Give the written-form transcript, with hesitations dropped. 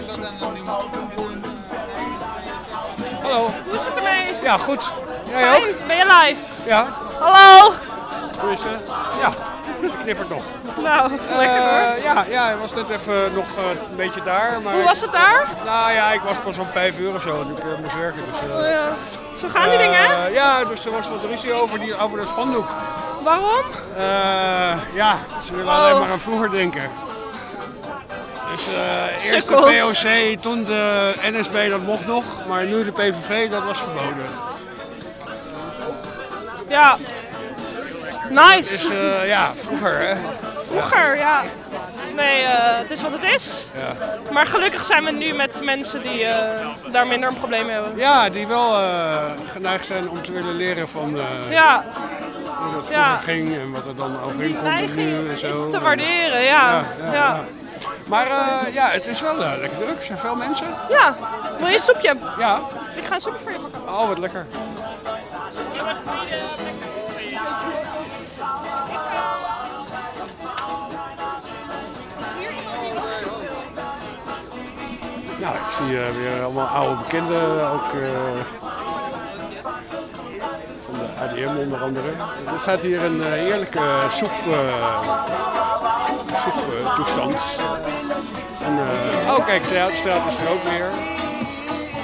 Hallo. Hoe is het ermee? Ja, goed. Jij Fijn. ook? Ben je live? Ja. Hallo! Hoe is het? Ja, ik knippert nog. Nou, lekker hoor. Ja, ik was net even nog een beetje daar. Maar Hoe was het daar? Nou ja, ik was pas om 5 uur of zo en ik moest werken. Dus, Ja. Zo gaan die dingen? Ja, dus er was wat ruzie over dat spandoek. Waarom? Ja, ze willen alleen maar aan vroeger denken. Dus eerst de Sukkels. VOC, toen de NSB, dat mocht nog. Maar nu de PVV, dat was verboden. Ja. Nice. Dus ja, vroeger hè. Vroeger, ja. Nee, het is wat het is. Ja. Maar gelukkig zijn we nu met mensen die daar minder een probleem hebben. Ja, die wel geneigd zijn om te willen leren van Ja, hoe dat vroeger Ja. ging en wat er dan die overheen komt nu neiging en zo. is te waarderen, ja. Ja. Maar ja, het is wel lekker druk. Er zijn veel mensen. Ja. Wil je een soepje? Ja. Ik ga een soepje voor je pakken. Oh, wat lekker. Nou, ik zie weer allemaal oude bekenden, ook van de ADM onder andere. Er staat hier een heerlijke soeptoestand. Oh kijk, de straat is er ook weer.